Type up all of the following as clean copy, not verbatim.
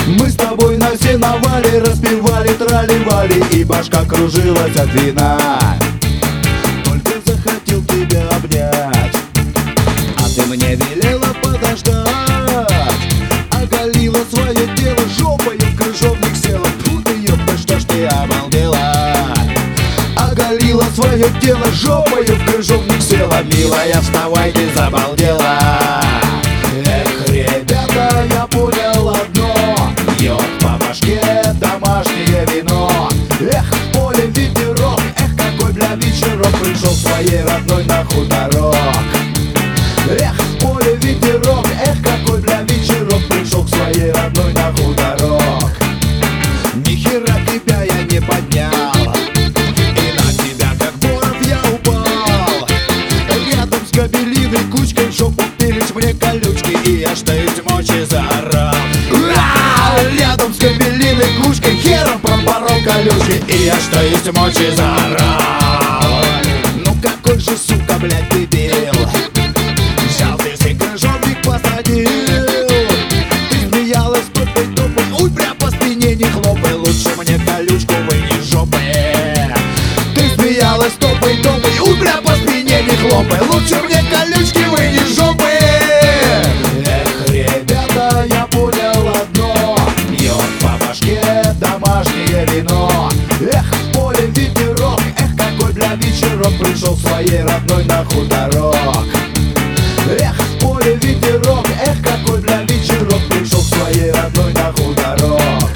Мы с тобой на сеновале распевали трали-вали, и башка кружилась от вина. Только захотел тебя обнять, а ты мне велела подождать. Оголила свое тело жопой, в крыжовник села. Фу ты, ёпта, что ж ты обалдела. Оголила свое тело жопой, в крыжовник села. Милая, вставай, ты забалдела. Эх, ребята, я понял одно: бьет по башке домашнее вино. Эх, в поле ветерок, эх, какой бля вечерок, пришел своей родной на хуторок. Эх, в поле ветерок, эх, какой бля вечерок, пришел к своей родной на хуторок. Ни хера тебя я не поднял, и на тебя как боров я упал. Рядом с кабелиной кучкой в жопу пились мне колючки, и я что из мочи заорал. Рядом с кабелиной кучкой хером пропорол колючки, и я что из мочи заорал. Ну какой же, сука, блядь, дебил, взял ты си крыжовник посадил. Ты смеялась топой-топой, уй, бля, по спине не хлопай, лучше мне колючку вынь из жопы. Ты смеялась топой-топой, уй, бля, по спине не хлопай, лучше мне колючки вынь из жопы. Эх, ребята, я понял одно: бьет по башке домашнее вино. Эх, в поле ветерок, эх, какой бля вечерок, пришел своей родной на хуторок. Эх, в поле ветерок, эх, какой бля вечерок, пришел к своей родной на хуторок.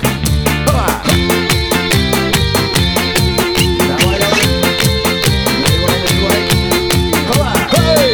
Давай, давай, наливай, наливай. Хей!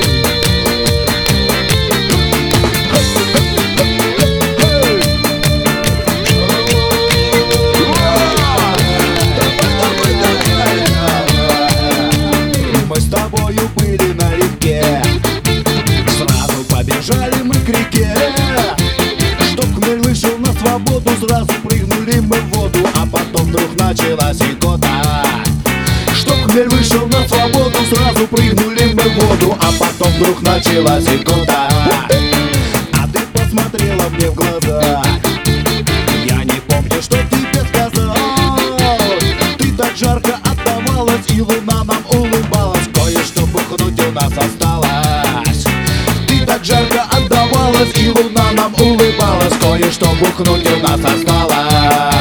Мы с тобою были на реке, сразу побежали мы к реке. Чтоб хмель вышел на свободу, сразу прыгнули мы в воду, а потом вдруг началась икота. Чтоб хмель вышел на свободу, сразу прыгнули мы в воду, а потом вдруг началась икота. А ты посмотрела мне в глаза, я не помню, что тебе сказал. Ты так жарко отдавалась, и луна нам улыбалась, кое-что бухнуть у нас осталось. Ты так жарко отдавалась, и луна нам улыбалась, кое-что бухнуть у нас осталось.